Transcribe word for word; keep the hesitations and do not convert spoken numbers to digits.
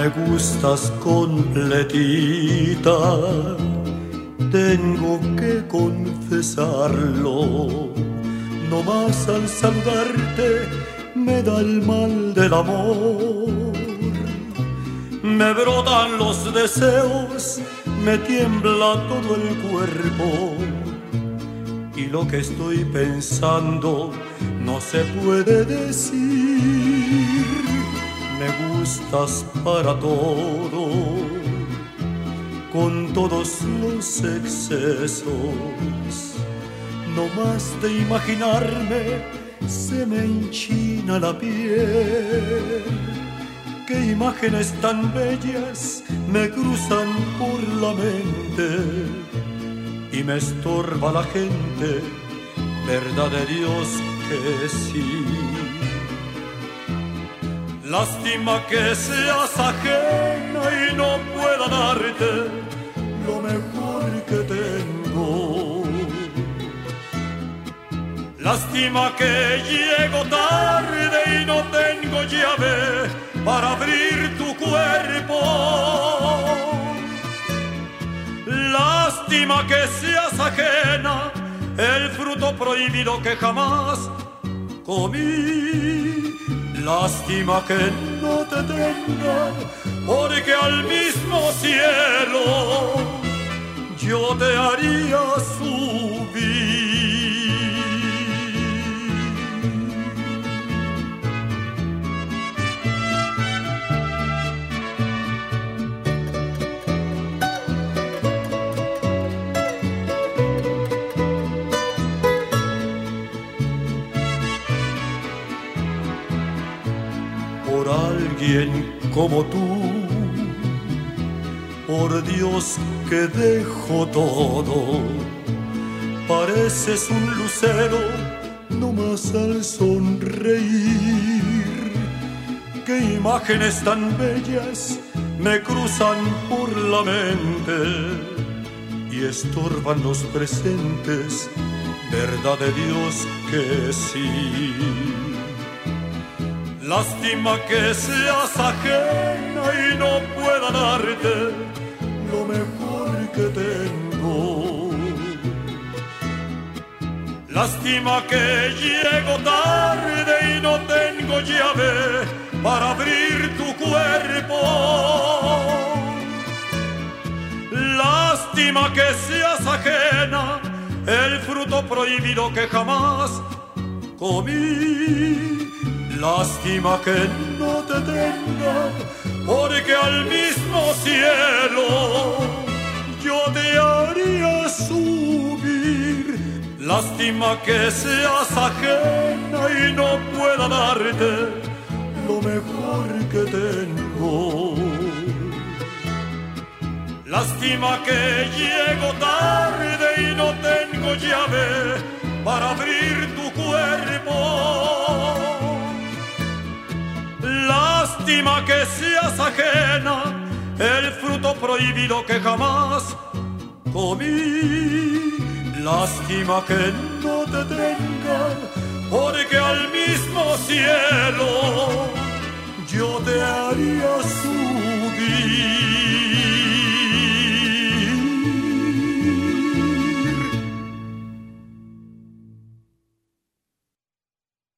Me gustas completita, tengo que confesarlo. No más al saludarte me da el mal del amor. Me brotan los deseos, me tiembla todo el cuerpo. Y lo que estoy pensando no se puede decir. Me gustas para todo, con todos los excesos. No más de imaginarme se me enchina la piel. Qué imágenes tan bellas me cruzan por la mente y me estorba la gente, verdad de Dios que sí. Lástima que seas ajena y no pueda darte lo mejor que tengo. Lástima que llego tarde y no tengo llave para abrir tu cuerpo. Lástima que seas ajena, el fruto prohibido que jamás comí. Lástima que no te tenga, porque al mismo cielo yo te haría subir. Por alguien como tú, por Dios que dejo todo. Pareces un lucero, no más al sonreír. Qué imágenes tan bellas me cruzan por la mente y estorban los presentes, verdad de Dios que sí. Lástima que seas ajena y no pueda darte lo mejor que tengo. Lástima que llego tarde y no tengo llave para abrir tu cuerpo. Lástima que seas ajena, el fruto prohibido que jamás comí. Lástima que no te tenga, porque al mismo cielo yo te haría subir. Lástima que seas ajena y no pueda darte lo mejor que tengo. Lástima que llego tarde y no tengo llave para abrir tu cuerpo. Lástima que seas ajena, el fruto prohibido que jamás comí. Lástima que no te tenga, porque al mismo cielo